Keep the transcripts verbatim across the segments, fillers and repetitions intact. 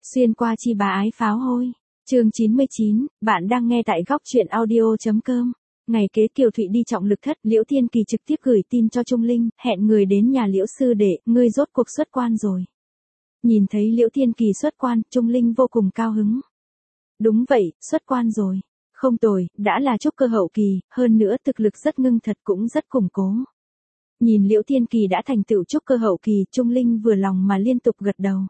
Xuyên qua chi bá ái pháo hôi. Chương chín mươi chín, bạn đang nghe tại góc truyện audio chấm com. Ngày kế Kiều Thụy đi trọng lực thất, Liễu Thiên Kỳ trực tiếp gửi tin cho Trung Linh, hẹn người đến nhà Liễu sư đệ, ngươi rốt cuộc xuất quan rồi. Nhìn thấy Liễu Thiên Kỳ xuất quan, Trung Linh vô cùng cao hứng. Đúng vậy, xuất quan rồi. Không tồi, đã là trúc cơ hậu kỳ, hơn nữa thực lực rất ngưng thật cũng rất củng cố. Nhìn Liễu Thiên Kỳ đã thành tựu trúc cơ hậu kỳ, Trung Linh vừa lòng mà liên tục gật đầu.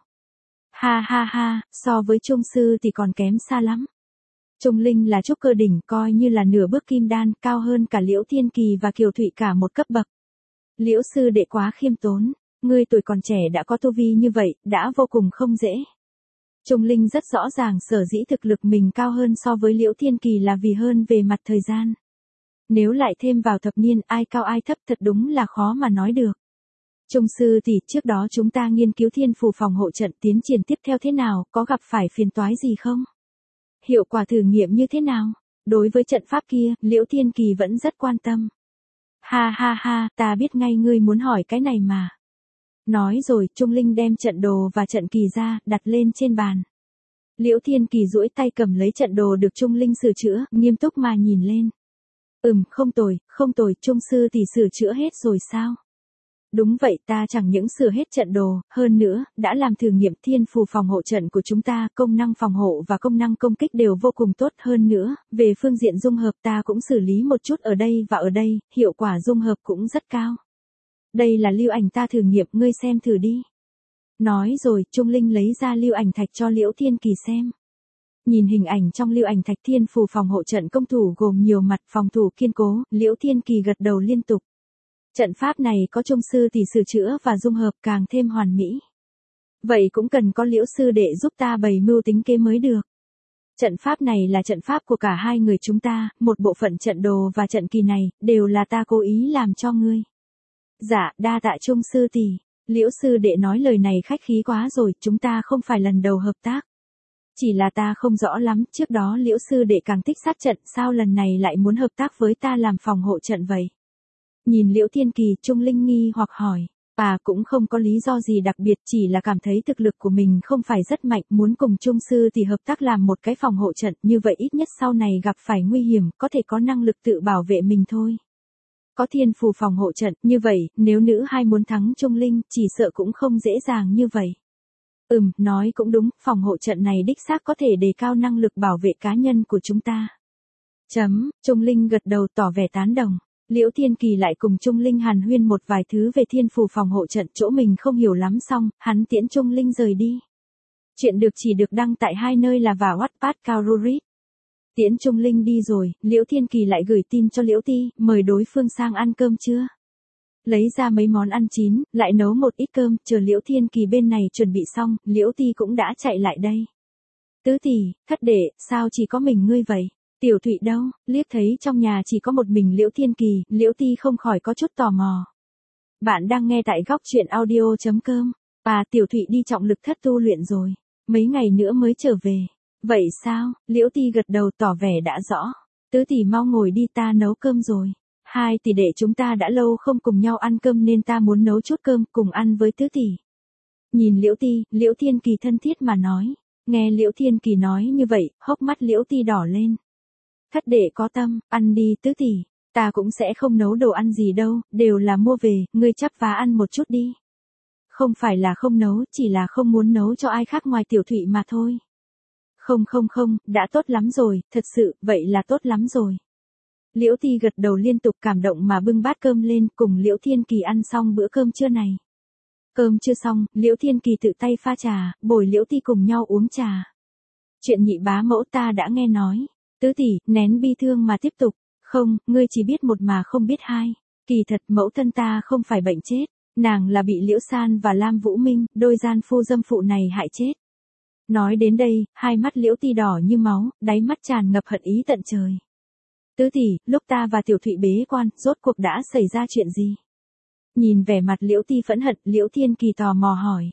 Ha ha ha, so với Trung sư thì còn kém xa lắm. Trung Linh là trúc cơ đỉnh, coi như là nửa bước kim đan, cao hơn cả Liễu Thiên Kỳ và Kiều Thụy cả một cấp bậc. Liễu sư đệ quá khiêm tốn, ngươi tuổi còn trẻ đã có tu vi như vậy, đã vô cùng không dễ. Trung Linh rất rõ ràng sở dĩ thực lực mình cao hơn so với Liễu Thiên Kỳ là vì hơn về mặt thời gian. Nếu lại thêm vào thập niên ai cao ai thấp thật đúng là khó mà nói được. Trung sư tỷ, trước đó chúng ta nghiên cứu thiên phù phòng hộ trận tiến triển tiếp theo thế nào, có gặp phải phiền toái gì không? Hiệu quả thử nghiệm như thế nào? Đối với trận pháp kia, Liễu Thiên Kỳ vẫn rất quan tâm. Ha ha ha, ta biết ngay ngươi muốn hỏi cái này mà. Nói rồi, Trung Linh đem trận đồ và trận kỳ ra, đặt lên trên bàn. Liễu Thiên Kỳ duỗi tay cầm lấy trận đồ được Trung Linh sửa chữa, nghiêm túc mà nhìn lên. Ừm, không tồi, không tồi, Trung sư tỷ sửa chữa hết rồi sao? Đúng vậy, ta chẳng những sửa hết trận đồ, hơn nữa, đã làm thử nghiệm thiên phù phòng hộ trận của chúng ta, công năng phòng hộ và công năng công kích đều vô cùng tốt hơn nữa, về phương diện dung hợp ta cũng xử lý một chút ở đây và ở đây, hiệu quả dung hợp cũng rất cao. Đây là lưu ảnh ta thử nghiệm, ngươi xem thử đi. Nói rồi, Trung Linh lấy ra lưu ảnh thạch cho Liễu Thiên Kỳ xem. Nhìn hình ảnh trong lưu ảnh thạch thiên phù phòng hộ trận công thủ gồm nhiều mặt phòng thủ kiên cố, Liễu Thiên Kỳ gật đầu liên tục. Trận pháp này có Trung sư tỷ sửa chữa và dung hợp càng thêm hoàn mỹ. Vậy cũng cần có Liễu sư đệ giúp ta bày mưu tính kế mới được. Trận pháp này là trận pháp của cả hai người chúng ta, một bộ phận trận đồ và trận kỳ này, đều là ta cố ý làm cho ngươi. Dạ, đa tạ Trung sư tỷ. Liễu sư đệ nói lời này khách khí quá rồi, chúng ta không phải lần đầu hợp tác. Chỉ là ta không rõ lắm, trước đó Liễu sư đệ càng thích sát trận, sao lần này lại muốn hợp tác với ta làm phòng hộ trận vậy? Nhìn Liễu Thiên Kỳ, Trung Linh nghi hoặc hỏi, à cũng không có lý do gì đặc biệt, chỉ là cảm thấy thực lực của mình không phải rất mạnh, muốn cùng Trung sư thì hợp tác làm một cái phòng hộ trận, như vậy ít nhất sau này gặp phải nguy hiểm, có thể có năng lực tự bảo vệ mình thôi. Có thiên phù phòng hộ trận, như vậy, nếu nữ hai muốn thắng Trung Linh, chỉ sợ cũng không dễ dàng như vậy. Ừm, nói cũng đúng, phòng hộ trận này đích xác có thể đề cao năng lực bảo vệ cá nhân của chúng ta. Chấm, Trung Linh gật đầu tỏ vẻ tán đồng. Liễu Thiên Kỳ lại cùng Trung Linh hàn huyên một vài thứ về thiên phù phòng hộ trận, chỗ mình không hiểu lắm xong, hắn tiễn Trung Linh rời đi. Chuyện được chỉ được đăng tại hai nơi là và Wattpad Kaururit. Tiễn Trung Linh đi rồi, Liễu Thiên Kỳ lại gửi tin cho Liễu Ti, mời đối phương sang ăn cơm trưa. Lấy ra mấy món ăn chín, lại nấu một ít cơm, chờ Liễu Thiên Kỳ bên này chuẩn bị xong, Liễu Ti cũng đã chạy lại đây. Tứ tỷ, thất đệ, sao chỉ có mình ngươi vậy? Tiểu Thụy đâu? Liếc thấy trong nhà chỉ có một mình Liễu Thiên Kỳ, Liễu Ti không khỏi có chút tò mò. Bạn đang nghe tại góc truyện audio chấm com. À, Tiểu Thụy đi trọng lực thất tu luyện rồi. Mấy ngày nữa mới trở về. Vậy sao? Liễu Ti gật đầu tỏ vẻ đã rõ. Tứ tỷ mau ngồi đi, ta nấu cơm rồi. Hai tỷ đệ chúng ta đã lâu không cùng nhau ăn cơm nên ta muốn nấu chút cơm cùng ăn với tứ tỷ. Nhìn Liễu Ti, Liễu Thiên Kỳ thân thiết mà nói. Nghe Liễu Thiên Kỳ nói như vậy, hốc mắt Liễu Ti đỏ lên. Thất đệ có tâm, ăn đi tứ tỷ, ta cũng sẽ không nấu đồ ăn gì đâu, đều là mua về, ngươi chắp vá ăn một chút đi. Không phải là không nấu, chỉ là không muốn nấu cho ai khác ngoài Tiểu Thụy mà thôi. Không không không, đã tốt lắm rồi, thật sự, vậy là tốt lắm rồi. Liễu Ti gật đầu liên tục cảm động mà bưng bát cơm lên, cùng Liễu Thiên Kỳ ăn xong bữa cơm trưa này. Cơm chưa xong, Liễu Thiên Kỳ tự tay pha trà, bồi Liễu Ti cùng nhau uống trà. Chuyện nhị bá mẫu ta đã nghe nói. Tứ tỷ, nén bi thương mà tiếp tục. Không, ngươi chỉ biết một mà không biết hai. Kỳ thật mẫu thân ta không phải bệnh chết. Nàng là bị Liễu San và Lam Vũ Minh, đôi gian phu dâm phụ này hại chết. Nói đến đây, hai mắt Liễu Ti đỏ như máu, đáy mắt tràn ngập hận ý tận trời. Tứ tỷ, lúc ta và Tiểu Thụy bế quan, rốt cuộc đã xảy ra chuyện gì? Nhìn vẻ mặt Liễu Ti phẫn hận, Liễu Thiên Kỳ tò mò hỏi.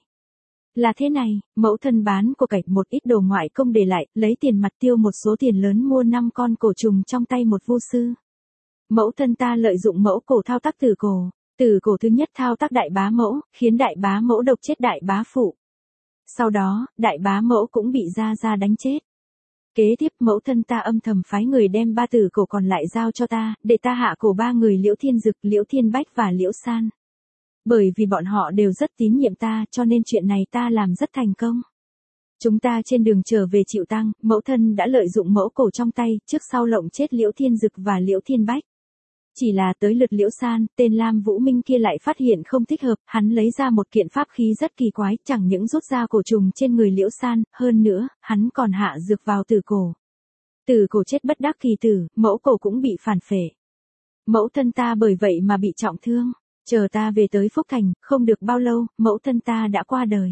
Là thế này, mẫu thân bán của cải một ít đồ ngoại công để lại, lấy tiền mặt tiêu một số tiền lớn mua năm con cổ trùng trong tay một vu sư. Mẫu thân ta lợi dụng mẫu cổ thao tác tử cổ, tử cổ thứ nhất thao tác đại bá mẫu, khiến đại bá mẫu độc chết đại bá phụ. Sau đó, đại bá mẫu cũng bị Gia Gia đánh chết. Kế tiếp mẫu thân ta âm thầm phái người đem ba tử cổ còn lại giao cho ta, để ta hạ cổ ba người Liễu Thiên Dực, Liễu Thiên Bách và Liễu San. Bởi vì bọn họ đều rất tín nhiệm ta, cho nên chuyện này ta làm rất thành công. Chúng ta trên đường trở về chịu tang, mẫu thân đã lợi dụng mẫu cổ trong tay, trước sau lộng chết Liễu Thiên Dực và Liễu Thiên Bách. Chỉ là tới lượt Liễu San, tên Lam Vũ Minh kia lại phát hiện không thích hợp, hắn lấy ra một kiện pháp khí rất kỳ quái, chẳng những rút ra cổ trùng trên người Liễu San, hơn nữa, hắn còn hạ dược vào tử cổ. Tử cổ chết bất đắc kỳ tử, mẫu cổ cũng bị phản phệ. Mẫu thân ta bởi vậy mà bị trọng thương, chờ ta về tới Phúc Thành, không được bao lâu, mẫu thân ta đã qua đời.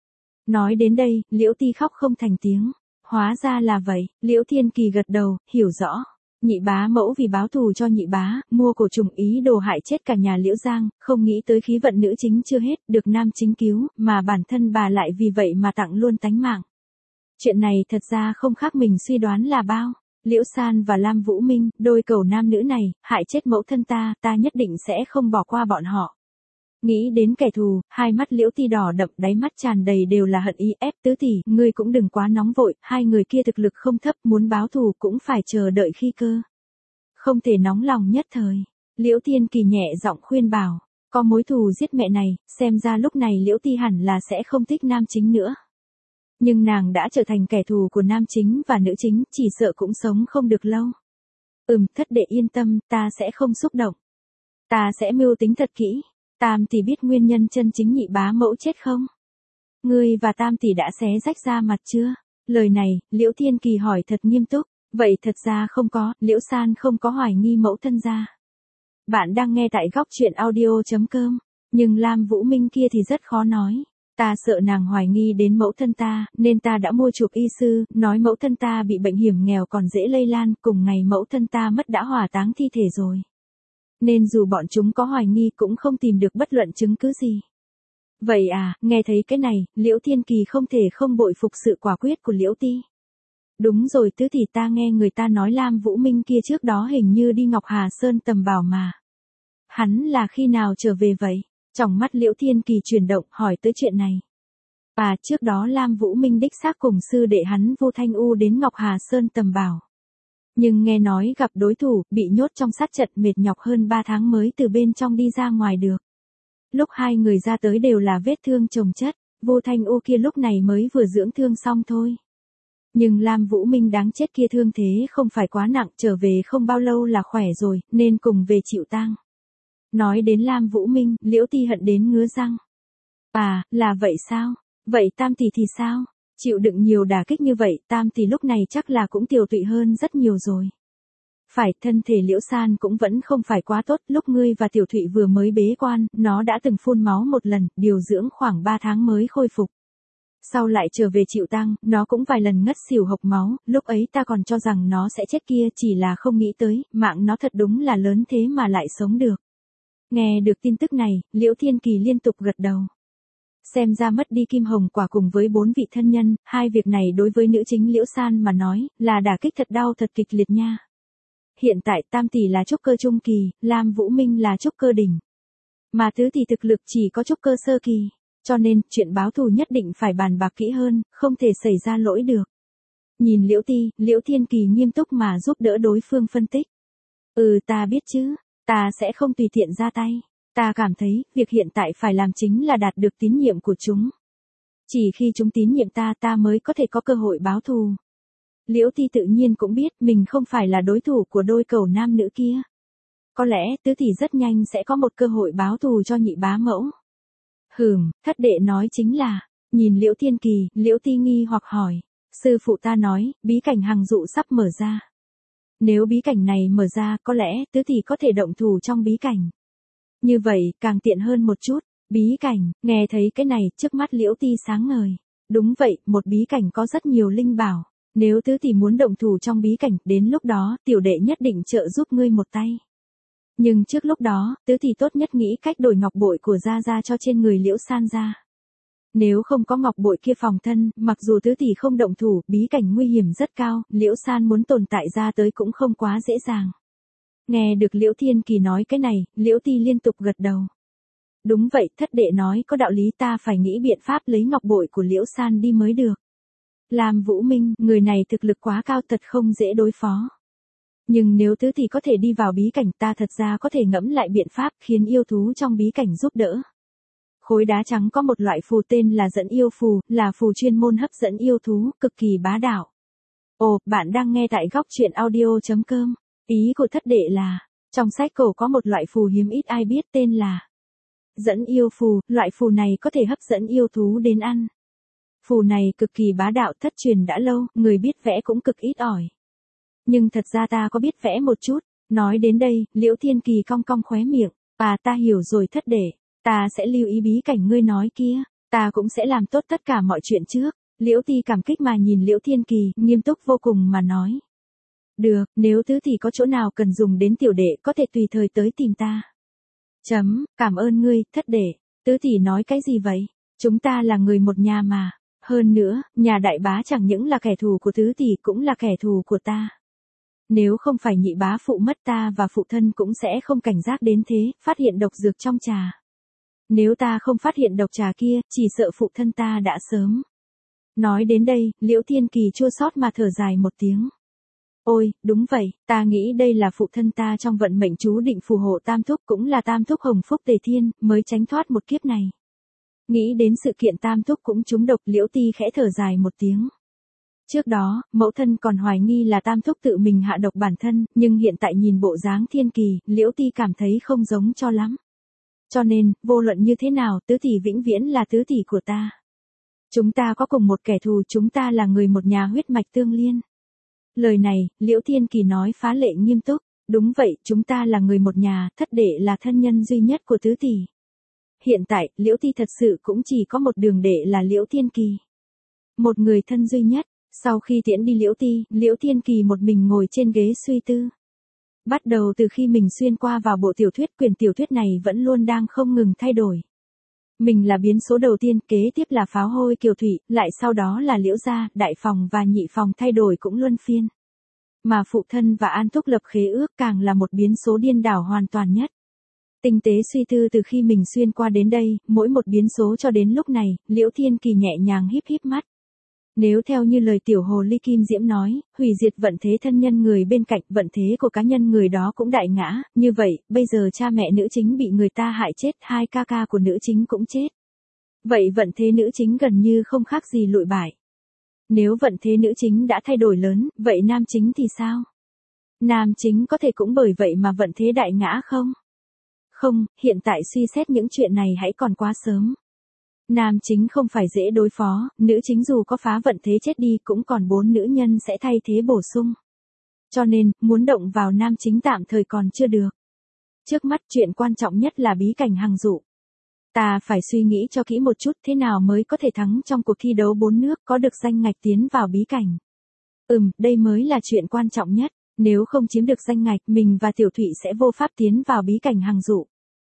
Nói đến đây, Liễu Ti khóc không thành tiếng, hóa ra là vậy, Liễu Thiên Kỳ gật đầu, hiểu rõ. Nhị bá mẫu vì báo thù cho nhị bá, mua cổ trùng ý đồ hại chết cả nhà Liễu Giang, không nghĩ tới khí vận nữ chính chưa hết, được nam chính cứu, mà bản thân bà lại vì vậy mà tặng luôn tánh mạng. Chuyện này thật ra không khác mình suy đoán là bao. Liễu San và Lam Vũ Minh, đôi cầu nam nữ này, hại chết mẫu thân ta, ta nhất định sẽ không bỏ qua bọn họ. Nghĩ đến kẻ thù, hai mắt Liễu Ti đỏ đậm, đáy mắt tràn đầy đều là hận ý. Ép tứ tỷ, ngươi cũng đừng quá nóng vội, hai người kia thực lực không thấp, muốn báo thù cũng phải chờ đợi khi cơ. Không thể nóng lòng nhất thời. Liễu Thiên Kỳ nhẹ giọng khuyên bảo, có mối thù giết mẹ này, xem ra lúc này Liễu Ti hẳn là sẽ không thích nam chính nữa. Nhưng nàng đã trở thành kẻ thù của nam chính và nữ chính, chỉ sợ cũng sống không được lâu. Ừm, thất đệ yên tâm, ta sẽ không xúc động. Ta sẽ mưu tính thật kỹ. Tam tỷ biết nguyên nhân chân chính nhị bá mẫu chết không? Ngươi và Tam tỷ đã xé rách ra mặt chưa? Lời này, Liễu Thiên Kỳ hỏi thật nghiêm túc. Vậy thật ra không có, Liễu San không có hoài nghi mẫu thân ra. Bạn đang nghe tại góc truyện audio chấm com. Nhưng Lam Vũ Minh kia thì rất khó nói. Ta sợ nàng hoài nghi đến mẫu thân ta, nên ta đã mua chuộc y sư, nói mẫu thân ta bị bệnh hiểm nghèo còn dễ lây lan, cùng ngày mẫu thân ta mất đã hỏa táng thi thể rồi. Nên dù bọn chúng có hoài nghi cũng không tìm được bất luận chứng cứ gì. Vậy à, nghe thấy cái này, Liễu Thiên Kỳ không thể không bội phục sự quả quyết của Liễu Ti. Đúng rồi tứ tỷ, ta nghe người ta nói Lam Vũ Minh kia trước đó hình như đi Ngọc Hà Sơn tầm bảo mà. Hắn là khi nào trở về vậy? Trong mắt Liễu Thiên Kỳ chuyển động hỏi tới chuyện này. À, trước đó Lam Vũ Minh đích xác cùng sư đệ hắn Vu Thanh U đến Ngọc Hà Sơn tầm bảo. Nhưng nghe nói gặp đối thủ, bị nhốt trong sát trận mệt nhọc hơn ba tháng mới từ bên trong đi ra ngoài được. Lúc hai người ra tới đều là vết thương chồng chất, Vu Thanh U kia lúc này mới vừa dưỡng thương xong thôi. Nhưng Lam Vũ Minh đáng chết kia thương thế không phải quá nặng, trở về không bao lâu là khỏe rồi, nên cùng về chịu tang. Nói đến Lam Vũ Minh, Liễu Ti hận đến ngứa răng. À, là vậy sao? Vậy Tam tỷ thì sao? Chịu đựng nhiều đả kích như vậy, Tam tỷ lúc này chắc là cũng tiều tụy hơn rất nhiều rồi. Phải, thân thể Liễu San cũng vẫn không phải quá tốt, lúc ngươi và Tiểu Thụy vừa mới bế quan, nó đã từng phun máu một lần, điều dưỡng khoảng ba tháng mới khôi phục. Sau lại trở về chịu tang, nó cũng vài lần ngất xỉu hộc máu, lúc ấy ta còn cho rằng nó sẽ chết kia, chỉ là không nghĩ tới, mạng nó thật đúng là lớn thế mà lại sống được. Nghe được tin tức này, Liễu Thiên Kỳ liên tục gật đầu. Xem ra mất đi kim hồng quả cùng với bốn vị thân nhân, hai việc này đối với nữ chính Liễu San mà nói, là đả kích thật đau thật kịch liệt nha. Hiện tại Tam tỷ là trúc cơ trung kỳ, Lam Vũ Minh là trúc cơ đỉnh. Mà tứ tỷ thực lực chỉ có trúc cơ sơ kỳ, cho nên chuyện báo thù nhất định phải bàn bạc kỹ hơn, không thể xảy ra lỗi được. Nhìn Liễu Ti, Liễu Thiên Kỳ nghiêm túc mà giúp đỡ đối phương phân tích. Ừ, ta biết chứ, ta sẽ không tùy tiện ra tay. Ta cảm thấy, việc hiện tại phải làm chính là đạt được tín nhiệm của chúng. Chỉ khi chúng tín nhiệm ta ta mới có thể có cơ hội báo thù. Liễu Ti tự nhiên cũng biết mình không phải là đối thủ của đôi cầu nam nữ kia. Có lẽ tứ tỷ rất nhanh sẽ có một cơ hội báo thù cho nhị bá mẫu. Hừm, thất đệ nói chính là, nhìn Liễu Thiên Kỳ, Liễu Ti nghi hoặc hỏi. Sư phụ ta nói, bí cảnh hằng dụ sắp mở ra. Nếu bí cảnh này mở ra, có lẽ tứ tỷ có thể động thủ trong bí cảnh. Như vậy, càng tiện hơn một chút. Bí cảnh, nghe thấy cái này, trước mắt Liễu Ti sáng ngời. Đúng vậy, một bí cảnh có rất nhiều linh bảo. Nếu tứ tỷ muốn động thủ trong bí cảnh, đến lúc đó, tiểu đệ nhất định trợ giúp ngươi một tay. Nhưng trước lúc đó, tứ tỷ tốt nhất nghĩ cách đổi ngọc bội của Gia Gia cho trên người Liễu San ra. Nếu không có ngọc bội kia phòng thân, mặc dù tứ tỷ không động thủ, bí cảnh nguy hiểm rất cao, Liễu San muốn tồn tại ra tới cũng không quá dễ dàng. Nghe được Liễu Thiên Kỳ nói cái này, Liễu Ti liên tục gật đầu. Đúng vậy, thất đệ nói có đạo lý, ta phải nghĩ biện pháp lấy ngọc bội của Liễu San đi mới được. Lam Vũ Minh, người này thực lực quá cao thật không dễ đối phó. Nhưng nếu tứ tỷ có thể đi vào bí cảnh, ta thật ra có thể ngẫm lại biện pháp khiến yêu thú trong bí cảnh giúp đỡ. Khối đá trắng có một loại phù tên là dẫn yêu phù, là phù chuyên môn hấp dẫn yêu thú, cực kỳ bá đạo. Ồ, bạn đang nghe tại góc truyện audio.com. Ý của thất đệ là, trong sách cổ có một loại phù hiếm ít ai biết tên là dẫn yêu phù, loại phù này có thể hấp dẫn yêu thú đến ăn. Phù này cực kỳ bá đạo, thất truyền đã lâu, người biết vẽ cũng cực ít ỏi. Nhưng thật ra ta có biết vẽ một chút. Nói đến đây, Liễu Thiên Kỳ cong cong khóe miệng. À, ta hiểu rồi thất đệ, ta sẽ lưu ý bí cảnh ngươi nói kia, ta cũng sẽ làm tốt tất cả mọi chuyện trước. Liễu Ti cảm kích mà nhìn Liễu Thiên Kỳ, nghiêm túc vô cùng mà nói. Được, nếu tứ tỷ có chỗ nào cần dùng đến tiểu đệ có thể tùy thời tới tìm ta. Chấm, cảm ơn ngươi, thất đệ. Tứ tỷ nói cái gì vậy? Chúng ta là người một nhà mà. Hơn nữa, nhà đại bá chẳng những là kẻ thù của tứ tỷ cũng là kẻ thù của ta. Nếu không phải nhị bá phụ mất, ta và phụ thân cũng sẽ không cảnh giác đến thế, phát hiện độc dược trong trà. Nếu ta không phát hiện độc trà kia, chỉ sợ phụ thân ta đã sớm. Nói đến đây, Liễu Thiên Kỳ chua xót mà thở dài một tiếng. Ôi, đúng vậy, ta nghĩ đây là phụ thân ta trong vận mệnh chú định phù hộ Tam Thúc, cũng là Tam Thúc hồng phúc tề thiên, mới tránh thoát một kiếp này. Nghĩ đến sự kiện Tam Thúc cũng trúng độc, Liễu Ti khẽ thở dài một tiếng. Trước đó, mẫu thân còn hoài nghi là Tam Thúc tự mình hạ độc bản thân, nhưng hiện tại nhìn bộ dáng Thiên Kỳ, Liễu Ti cảm thấy không giống cho lắm. Cho nên, vô luận như thế nào, tứ tỷ vĩnh viễn là tứ tỷ của ta. Chúng ta có cùng một kẻ thù, chúng ta là người một nhà, huyết mạch tương liên. Lời này, Liễu Thiên Kỳ nói phá lệ nghiêm túc. Đúng vậy, chúng ta là người một nhà, thất đệ là thân nhân duy nhất của tứ tỷ. Hiện tại, Liễu Ti thật sự cũng chỉ có một đường đệ là Liễu Thiên Kỳ. Một người thân duy nhất. Sau khi tiễn đi Liễu Ti, Liễu Thiên Kỳ một mình ngồi trên ghế suy tư. Bắt đầu từ khi mình xuyên qua vào bộ tiểu thuyết, quyển tiểu thuyết này vẫn luôn đang không ngừng thay đổi. Mình là biến số đầu tiên, kế tiếp là Pháo Hôi Kiều Thủy, lại sau đó là Liễu gia, đại phòng và nhị phòng thay đổi cũng luân phiên. Mà phụ thân và An Thúc lập khế ước càng là một biến số điên đảo hoàn toàn nhất. Tinh tế suy tư từ khi mình xuyên qua đến đây, mỗi một biến số cho đến lúc này, Liễu Thiên Kỳ nhẹ nhàng híp híp mắt. Nếu theo như lời tiểu hồ ly Kim Diễm nói, hủy diệt vận thế thân nhân người bên cạnh, vận thế của cá nhân người đó cũng đại ngã, như vậy, bây giờ cha mẹ nữ chính bị người ta hại chết, hai ca ca của nữ chính cũng chết. Vậy vận thế nữ chính gần như không khác gì lụi bại. Nếu vận thế nữ chính đã thay đổi lớn, vậy nam chính thì sao? Nam chính có thể cũng bởi vậy mà vận thế đại ngã không? Không, hiện tại suy xét những chuyện này hãy còn quá sớm. Nam chính không phải dễ đối phó, nữ chính dù có phá vận thế chết đi cũng còn bốn nữ nhân sẽ thay thế bổ sung. Cho nên, muốn động vào nam chính tạm thời còn chưa được. Trước mắt chuyện quan trọng nhất là bí cảnh hằng dụ. Ta phải suy nghĩ cho kỹ một chút thế nào mới có thể thắng trong cuộc thi đấu bốn nước, có được danh ngạch tiến vào bí cảnh. Ừm, đây mới là chuyện quan trọng nhất, nếu không chiếm được danh ngạch mình và Tiểu Thụy sẽ vô pháp tiến vào bí cảnh hằng dụ.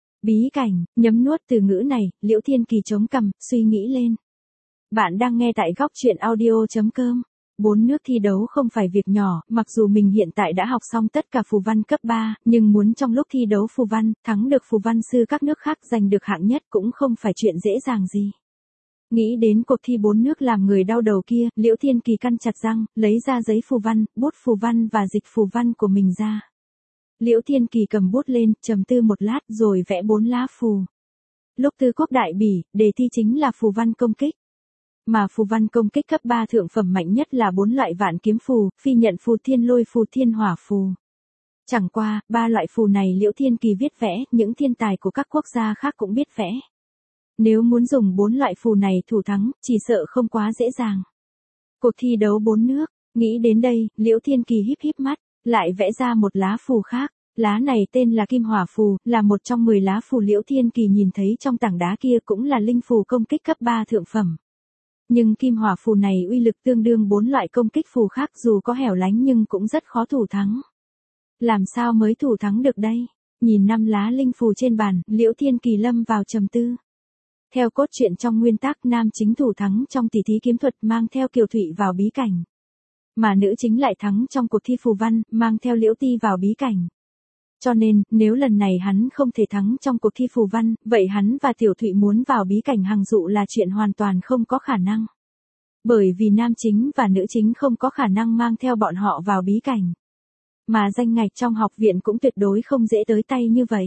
Bí cảnh, nhấm nuốt từ ngữ này, Liễu Thiên Kỳ chống cằm, suy nghĩ lên. Bạn đang nghe tại góc truyện audio.com. Bốn nước thi đấu không phải việc nhỏ, mặc dù mình hiện tại đã học xong tất cả phù văn cấp ba, nhưng muốn trong lúc thi đấu phù văn, thắng được phù văn sư các nước khác giành được hạng nhất cũng không phải chuyện dễ dàng gì. Nghĩ đến cuộc thi bốn nước làm người đau đầu kia, Liễu Thiên Kỳ căn chặt răng, lấy ra giấy phù văn, bút phù văn và dịch phù văn của mình ra. Liễu Thiên Kỳ cầm bút lên, trầm tư một lát rồi vẽ bốn lá phù. Lúc Tư Quốc đại bỉ, đề thi chính là phù văn công kích. Mà phù văn công kích cấp ba thượng phẩm mạnh nhất là bốn loại vạn kiếm phù, phi nhận phù, thiên lôi phù, thiên hỏa phù. Chẳng qua, ba loại phù này Liễu Thiên Kỳ viết vẽ, những thiên tài của các quốc gia khác cũng biết vẽ. Nếu muốn dùng bốn loại phù này thủ thắng, chỉ sợ không quá dễ dàng. Cuộc thi đấu bốn nước, nghĩ đến đây, Liễu Thiên Kỳ híp híp mắt, lại vẽ ra một lá phù khác. Lá này tên là Kim Hỏa phù, là một trong mười lá phù Liễu Thiên Kỳ nhìn thấy trong tảng đá kia, cũng là linh phù công kích cấp ba thượng phẩm. Nhưng Kim Hỏa phù này uy lực tương đương bốn loại công kích phù khác, dù có hẻo lánh nhưng cũng rất khó thủ thắng. Làm sao mới thủ thắng được đây? Nhìn năm lá linh phù trên bàn, Liễu Thiên Kỳ lâm vào trầm tư. Theo cốt truyện trong nguyên tắc, nam chính thủ thắng trong tỷ thí kiếm thuật mang theo Kiều Thụy vào bí cảnh. Mà nữ chính lại thắng trong cuộc thi phù văn, mang theo Liễu Ti vào bí cảnh. Cho nên, nếu lần này hắn không thể thắng trong cuộc thi phù văn, vậy hắn và Tiểu Thụy muốn vào bí cảnh hằng dụ là chuyện hoàn toàn không có khả năng. Bởi vì nam chính và nữ chính không có khả năng mang theo bọn họ vào bí cảnh. Mà danh ngạch trong học viện cũng tuyệt đối không dễ tới tay như vậy.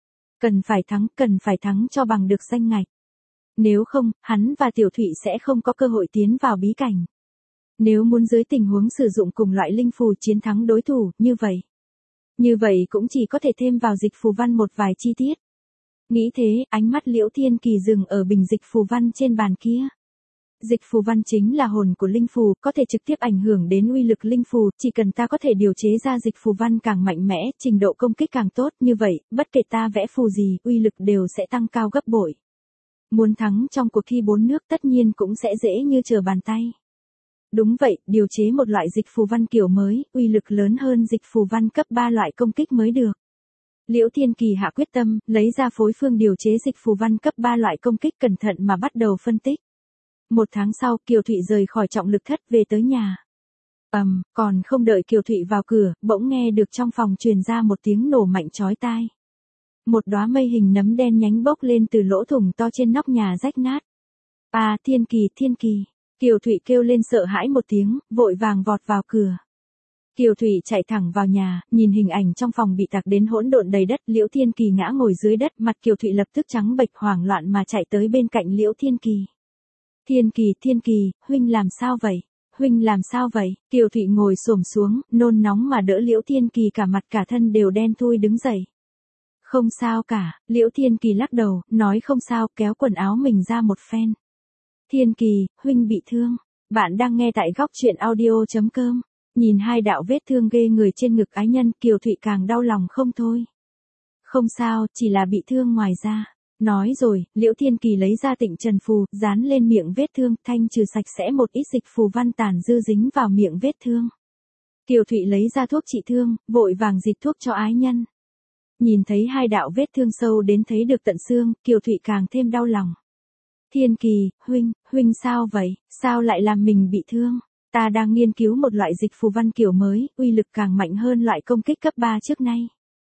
Cần phải thắng, cần phải thắng cho bằng được danh ngạch. Nếu không, hắn và Tiểu Thụy sẽ không có cơ hội tiến vào bí cảnh. Nếu muốn dưới tình huống sử dụng cùng loại linh phù chiến thắng đối thủ, như vậy. Như vậy cũng chỉ có thể thêm vào dịch phù văn một vài chi tiết. Nghĩ thế, ánh mắt Liễu Thiên Kỳ dừng ở bình dịch phù văn trên bàn kia. Dịch phù văn chính là hồn của linh phù, có thể trực tiếp ảnh hưởng đến uy lực linh phù, chỉ cần ta có thể điều chế ra dịch phù văn càng mạnh mẽ, trình độ công kích càng tốt, như vậy, bất kể ta vẽ phù gì, uy lực đều sẽ tăng cao gấp bội. Muốn thắng trong cuộc thi bốn nước tất nhiên cũng sẽ dễ như trở bàn tay. Đúng vậy, điều chế một loại dịch phù văn kiểu mới, uy lực lớn hơn dịch phù văn cấp ba loại công kích mới được. Liễu Thiên Kỳ hạ quyết tâm, lấy ra phối phương điều chế dịch phù văn cấp ba loại công kích cẩn thận mà bắt đầu phân tích. Một tháng sau, Kiều Thụy rời khỏi trọng lực thất về tới nhà. Ầm, um, còn không đợi Kiều Thụy vào cửa, bỗng nghe được trong phòng truyền ra một tiếng nổ mạnh chói tai. Một đóa mây hình nấm đen nhánh bốc lên từ lỗ thủng to trên nóc nhà rách nát. À, Thiên Kỳ, Thiên Kỳ. Kiều Thụy kêu lên sợ hãi một tiếng, vội vàng vọt vào cửa. Kiều Thụy chạy thẳng vào nhà, nhìn hình ảnh trong phòng bị tạc đến hỗn độn đầy đất, Liễu Thiên Kỳ ngã ngồi dưới đất, mặt Kiều Thụy lập tức trắng bệch hoảng loạn mà chạy tới bên cạnh Liễu Thiên Kỳ. Thiên Kỳ, Thiên Kỳ, huynh làm sao vậy? Huynh làm sao vậy? Kiều Thụy ngồi xổm xuống, nôn nóng mà đỡ Liễu Thiên Kỳ, cả mặt cả thân đều đen thui đứng dậy. Không sao cả, Liễu Thiên Kỳ lắc đầu, nói không sao, kéo quần áo mình ra một phen. Thiên Kỳ, huynh bị thương. Bạn đang nghe tại góc truyện audio chấm com. Nhìn hai đạo vết thương ghê người trên ngực ái nhân, Kiều Thụy càng đau lòng không thôi. Không sao, chỉ là bị thương ngoài da. Nói rồi, Liễu Thiên Kỳ lấy ra Tịnh Trần phù, dán lên miệng vết thương, thanh trừ sạch sẽ một ít dịch phù văn tàn dư dính vào miệng vết thương. Kiều Thụy lấy ra thuốc trị thương, vội vàng dịch thuốc cho ái nhân. Nhìn thấy hai đạo vết thương sâu đến thấy được tận xương, Kiều Thụy càng thêm đau lòng. Thiên Kỳ, huynh, huynh sao vậy, sao lại làm mình bị thương? Ta đang nghiên cứu một loại dịch phù văn kiểu mới, uy lực càng mạnh hơn loại công kích cấp ba trước nay.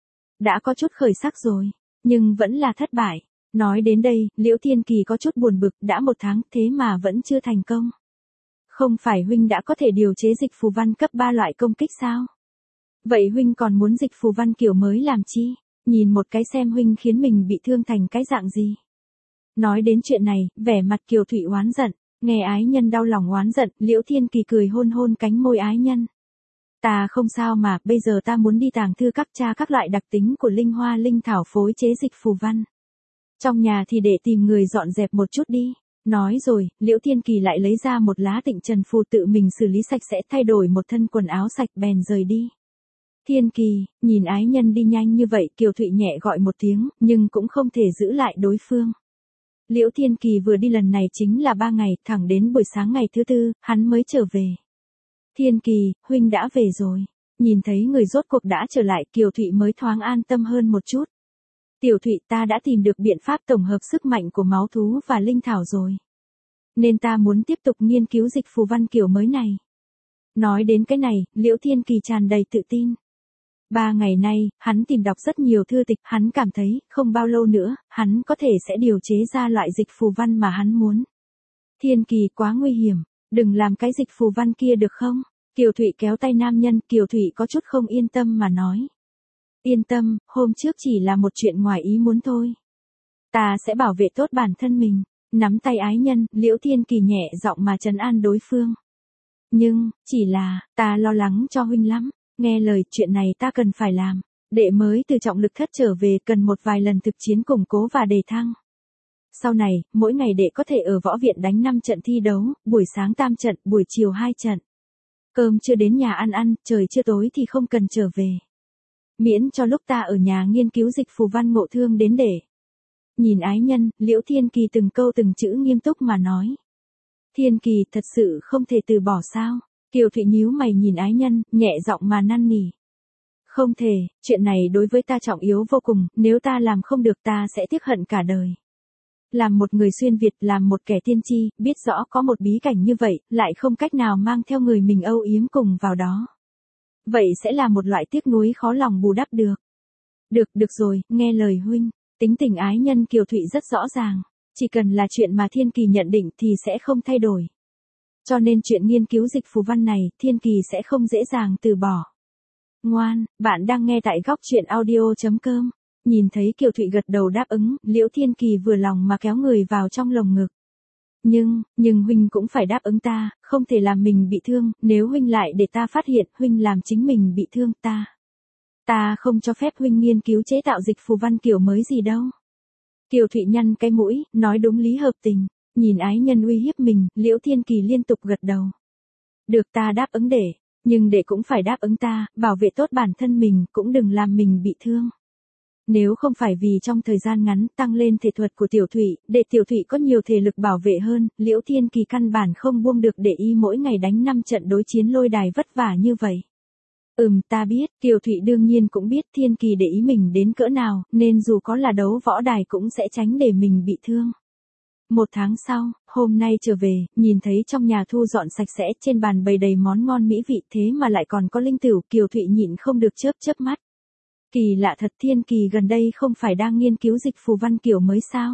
Đã có chút khởi sắc rồi, nhưng vẫn là thất bại. Nói đến đây, Liễu Thiên Kỳ có chút buồn bực, đã một tháng thế mà vẫn chưa thành công. Không phải huynh đã có thể điều chế dịch phù văn cấp ba loại công kích sao? Vậy huynh còn muốn dịch phù văn kiểu mới làm chi? Nhìn một cái xem huynh khiến mình bị thương thành cái dạng gì? Nói đến chuyện này, vẻ mặt Kiều Thụy oán giận, nghe ái nhân đau lòng oán giận, Liễu Thiên Kỳ cười hôn hôn cánh môi ái nhân. Ta không sao mà, bây giờ ta muốn đi tàng thư các tra các loại đặc tính của linh hoa linh thảo phối chế dịch phù văn. Trong nhà thì để tìm người dọn dẹp một chút đi. Nói rồi, Liễu Thiên Kỳ lại lấy ra một lá Tịnh Trần phù tự mình xử lý sạch sẽ, thay đổi một thân quần áo sạch bèn rời đi. Thiên Kỳ, nhìn ái nhân đi nhanh như vậy, Kiều Thụy nhẹ gọi một tiếng, nhưng cũng không thể giữ lại đối phương. Liễu Thiên Kỳ vừa đi lần này chính là ba ngày, thẳng đến buổi sáng ngày thứ tư, hắn mới trở về. Thiên Kỳ, huynh đã về rồi. Nhìn thấy người rốt cuộc đã trở lại, Kiều Thụy mới thoáng an tâm hơn một chút. Tiểu Thụy, ta đã tìm được biện pháp tổng hợp sức mạnh của máu thú và linh thảo rồi. Nên ta muốn tiếp tục nghiên cứu dịch phù văn kiểu mới này. Nói đến cái này, Liễu Thiên Kỳ tràn đầy tự tin. Ba ngày nay, hắn tìm đọc rất nhiều thư tịch, hắn cảm thấy, không bao lâu nữa, hắn có thể sẽ điều chế ra loại dịch phù văn mà hắn muốn. Thiên Kỳ, quá nguy hiểm, đừng làm cái dịch phù văn kia được không? Kiều Thụy kéo tay nam nhân, Kiều Thụy có chút không yên tâm mà nói. Yên tâm, hôm trước chỉ là một chuyện ngoài ý muốn thôi. Ta sẽ bảo vệ tốt bản thân mình. Nắm tay ái nhân, Liễu Thiên Kỳ nhẹ giọng mà trấn an đối phương. Nhưng, chỉ là, ta lo lắng cho huynh lắm. Nghe lời, chuyện này ta cần phải làm. Đệ mới từ trọng lực thất trở về, cần một vài lần thực chiến củng cố và đề thăng. Sau này, mỗi ngày đệ có thể ở võ viện đánh năm trận thi đấu, buổi sáng tam trận, buổi chiều hai trận. Cơm chưa đến nhà ăn ăn, trời chưa tối thì không cần trở về. Miễn cho lúc ta ở nhà nghiên cứu dịch phù văn ngộ thương đến để. Nhìn ái nhân, Liễu Thiên Kỳ từng câu từng chữ nghiêm túc mà nói. Thiên Kỳ, thật sự không thể từ bỏ sao? Kiều Thụy nhíu mày nhìn ái nhân, nhẹ giọng mà năn nỉ. Không thể, chuyện này đối với ta trọng yếu vô cùng, nếu ta làm không được ta sẽ tiếc hận cả đời. Làm một người xuyên Việt, làm một kẻ tiên tri, biết rõ có một bí cảnh như vậy, lại không cách nào mang theo người mình âu yếm cùng vào đó. Vậy sẽ là một loại tiếc nuối khó lòng bù đắp được. Được, được rồi, nghe lời huynh. Tính tình ái nhân Kiều Thụy rất rõ ràng. Chỉ cần là chuyện mà Thiên Kỳ nhận định thì sẽ không thay đổi. Cho nên chuyện nghiên cứu dịch phù văn này, Thiên Kỳ sẽ không dễ dàng từ bỏ. Ngoan, bạn đang nghe tại góc chuyện audio chấm com. Nhìn thấy Kiều Thụy gật đầu đáp ứng, Liễu Thiên Kỳ vừa lòng mà kéo người vào trong lồng ngực. Nhưng, nhưng huynh cũng phải đáp ứng ta, không thể làm mình bị thương, nếu huynh lại để ta phát hiện huynh làm chính mình bị thương ta. Ta không cho phép huynh nghiên cứu chế tạo dịch phù văn kiểu mới gì đâu. Kiều Thụy nhăn cái mũi, nói đúng lý hợp tình, nhìn ái nhân uy hiếp mình, Liễu Thiên Kỳ liên tục gật đầu. Được, ta đáp ứng để, nhưng để cũng phải đáp ứng ta, bảo vệ tốt bản thân mình, cũng đừng làm mình bị thương. Nếu không phải vì trong thời gian ngắn tăng lên thể thuật của Tiểu Thụy, để Tiểu Thụy có nhiều thể lực bảo vệ hơn, Liễu Thiên Kỳ căn bản không buông được để y mỗi ngày đánh năm trận đối chiến lôi đài vất vả như vậy. Ừm, ta biết, Kiều Thụy đương nhiên cũng biết Thiên Kỳ để ý mình đến cỡ nào, nên dù có là đấu võ đài cũng sẽ tránh để mình bị thương. Một tháng sau, hôm nay trở về, nhìn thấy trong nhà thu dọn sạch sẽ, trên bàn bày đầy món ngon mỹ vị thế mà lại còn có linh tửu, Kiều Thụy nhịn không được chớp chớp mắt. Kỳ lạ thật, Thiên Kỳ gần đây không phải đang nghiên cứu dịch phù văn kiểu mới sao?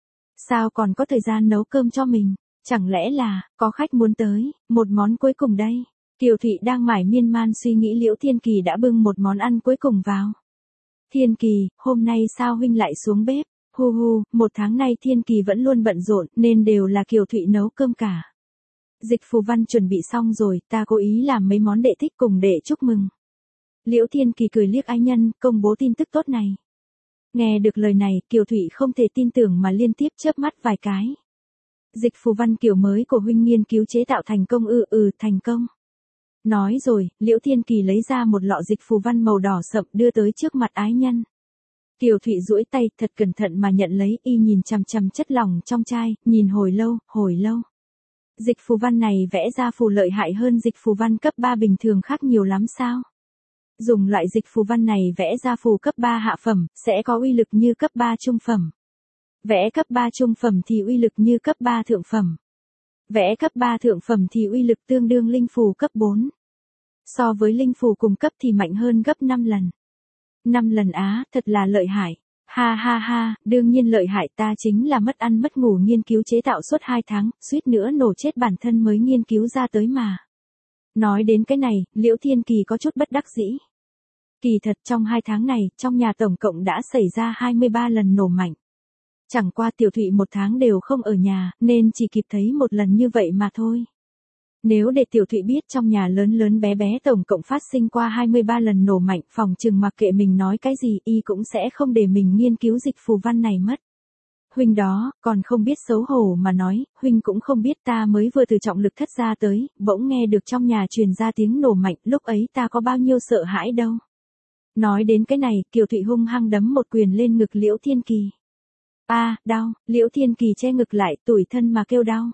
Sao còn có thời gian nấu cơm cho mình? Chẳng lẽ là, có khách muốn tới, một món cuối cùng đây? Kiều Thụy đang mải miên man suy nghĩ, Liễu Thiên Kỳ đã bưng một món ăn cuối cùng vào. Thiên Kỳ, hôm nay sao huynh lại xuống bếp? Hu hu, một tháng nay Thiên Kỳ vẫn luôn bận rộn, nên đều là Kiều Thụy nấu cơm cả. Dịch phù văn chuẩn bị xong rồi, ta cố ý làm mấy món đệ thích cùng để chúc mừng. Liễu Thiên Kỳ cười liếc ái nhân, công bố tin tức tốt này. Nghe được lời này, Kiều Thụy không thể tin tưởng mà liên tiếp chớp mắt vài cái. Dịch phù văn kiểu mới của huynh nghiên cứu chế tạo thành công ư? Ừ, thành công. Nói rồi, Liễu Thiên Kỳ lấy ra một lọ dịch phù văn màu đỏ sậm đưa tới trước mặt ái nhân. Kiều Thụy duỗi tay thật cẩn thận mà nhận lấy, y nhìn chằm chằm chất lỏng trong chai, nhìn hồi lâu, hồi lâu. Dịch phù văn này vẽ ra phù lợi hại hơn dịch phù văn cấp ba bình thường khác nhiều lắm sao? Dùng loại dịch phù văn này vẽ ra phù cấp ba hạ phẩm, sẽ có uy lực như cấp ba trung phẩm. Vẽ cấp ba trung phẩm thì uy lực như cấp ba thượng phẩm. Vẽ cấp ba thượng phẩm thì uy lực tương đương linh phù cấp bốn. So với linh phù cùng cấp thì mạnh hơn gấp năm lần. năm lần á, thật là lợi hại. Ha ha ha, đương nhiên lợi hại, ta chính là mất ăn mất ngủ nghiên cứu chế tạo suốt hai tháng, suýt nữa nổ chết bản thân mới nghiên cứu ra tới mà. Nói đến cái này, Liễu Thiên Kỳ có chút bất đắc dĩ. Kỳ thật trong hai tháng này, trong nhà tổng cộng đã xảy ra hai mươi ba lần nổ mạnh. Chẳng qua Tiểu Thụy một tháng đều không ở nhà, nên chỉ kịp thấy một lần như vậy mà thôi. Nếu để Tiểu Thụy biết trong nhà lớn lớn bé bé tổng cộng phát sinh qua hai mươi ba lần nổ mạnh, phòng chừng mặc kệ mình nói cái gì, y cũng sẽ không để mình nghiên cứu dịch phù văn này mất. Huynh đó, còn không biết xấu hổ mà nói, huynh cũng không biết ta mới vừa từ trọng lực thất ra tới, bỗng nghe được trong nhà truyền ra tiếng nổ mạnh, lúc ấy ta có bao nhiêu sợ hãi đâu. Nói đến cái này, Kiều Thụy hung hăng đấm một quyền lên ngực Liễu Thiên Kỳ. A, à, đau, Liễu Thiên Kỳ che ngực lại, tủi thân mà kêu đau.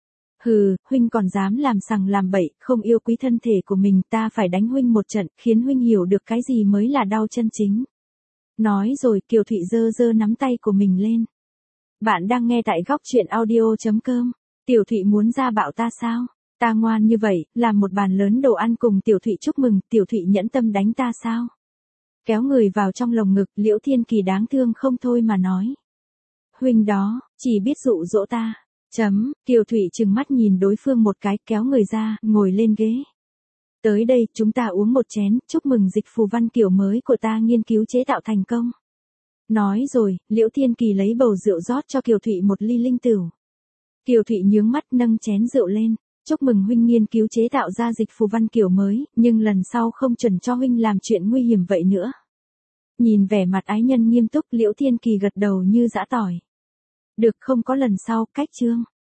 Hừ, huynh còn dám làm sằng làm bậy, không yêu quý thân thể của mình, ta phải đánh huynh một trận, khiến huynh hiểu được cái gì mới là đau chân chính. Nói rồi, Kiều Thụy giơ giơ nắm tay của mình lên. Bạn đang nghe tại góc chuyện audio chấm com. Tiểu Thụy muốn ra bạo ta sao? Ta ngoan như vậy, làm một bàn lớn đồ ăn cùng Tiểu Thụy chúc mừng, Tiểu Thụy nhẫn tâm đánh ta sao? Kéo người vào trong lồng ngực, Liễu Thiên Kỳ đáng thương không thôi mà nói. Huynh đó, chỉ biết dụ dỗ ta. Chấm, Kiều Thụy trừng mắt nhìn đối phương một cái, kéo người ra, ngồi lên ghế. Tới đây, chúng ta uống một chén, chúc mừng dịch phù văn kiểu mới của ta nghiên cứu chế tạo thành công. Nói rồi, Liễu Thiên Kỳ lấy bầu rượu rót cho Kiều Thụy một ly linh tửu. Kiều Thụy nhướng mắt nâng chén rượu lên. Chúc mừng huynh nghiên cứu chế tạo ra dịch phù văn kiểu mới, nhưng lần sau không chuẩn cho huynh làm chuyện nguy hiểm vậy nữa. Nhìn vẻ mặt ái nhân nghiêm túc, Liễu Thiên Kỳ gật đầu như giã tỏi. Được, không có lần sau, cách chương.